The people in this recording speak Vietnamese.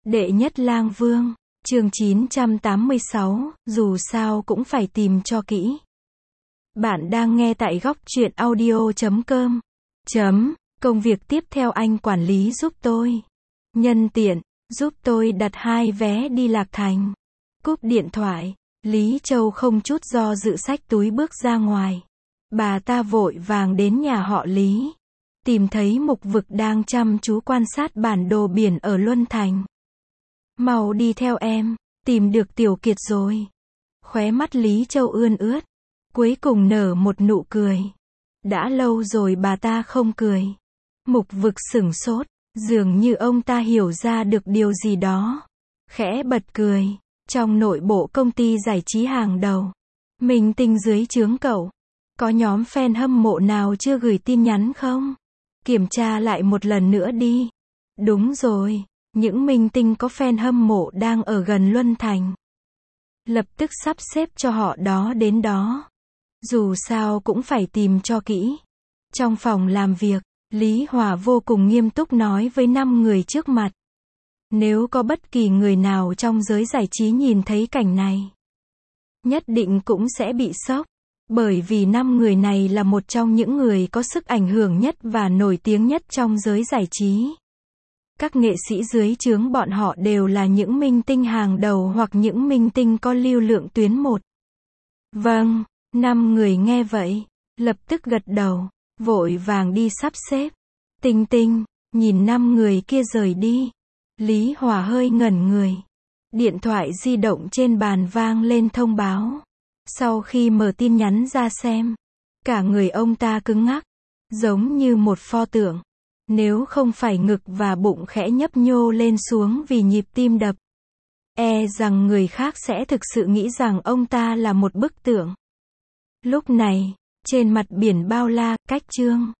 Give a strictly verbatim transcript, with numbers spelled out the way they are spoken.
Đệ nhất lang vương, chương chín trăm tám mươi sáu, dù sao cũng phải tìm cho kỹ. Bạn đang nghe tại góc truyện audio chấm com. Chấm, công việc tiếp theo anh quản lý giúp tôi. Nhân tiện, giúp tôi đặt hai vé đi Lạc Thành. Cúp điện thoại, Lý Châu không chút do dự xách túi bước ra ngoài. Bà ta vội vàng đến nhà họ Lý. Tìm thấy Mục Vực đang chăm chú quan sát bản đồ biển ở Luân Thành. Mau đi theo em, tìm được Tiểu Kiệt rồi. Khóe mắt Lý Châu ươn ướt. Cuối cùng nở một nụ cười. Đã lâu rồi bà ta không cười. Mục Vực sửng sốt, dường như ông ta hiểu ra được điều gì đó. Khẽ bật cười. Trong nội bộ công ty giải trí hàng đầu, mình tinh dưới trướng cậu. Có nhóm fan hâm mộ nào chưa gửi tin nhắn không? Kiểm tra lại một lần nữa đi. Đúng rồi, những minh tinh có fan hâm mộ đang ở gần Luân Thành. Lập tức sắp xếp cho họ đó đến đó. Dù sao cũng phải tìm cho kỹ. Trong phòng làm việc, Lý Hòa vô cùng nghiêm túc nói với năm người trước mặt. Nếu có bất kỳ người nào trong giới giải trí nhìn thấy cảnh này, nhất định cũng sẽ bị sốc. Bởi vì năm người này là một trong những người có sức ảnh hưởng nhất và nổi tiếng nhất trong giới giải trí. Các nghệ sĩ dưới trướng bọn họ đều là những minh tinh hàng đầu hoặc những minh tinh có lưu lượng tuyến một. Vâng, năm người nghe vậy, lập tức gật đầu, vội vàng đi sắp xếp. Tinh Tinh, nhìn năm người kia rời đi. Lý Hòa hơi ngẩn người. Điện thoại di động trên bàn vang lên thông báo. Sau khi mở tin nhắn ra xem, cả người ông ta cứng ngắc, giống như một pho tượng. Nếu không phải ngực và bụng khẽ nhấp nhô lên xuống vì nhịp tim đập, e rằng người khác sẽ thực sự nghĩ rằng ông ta là một bức tượng. Lúc này, trên mặt biển bao la, cách Trương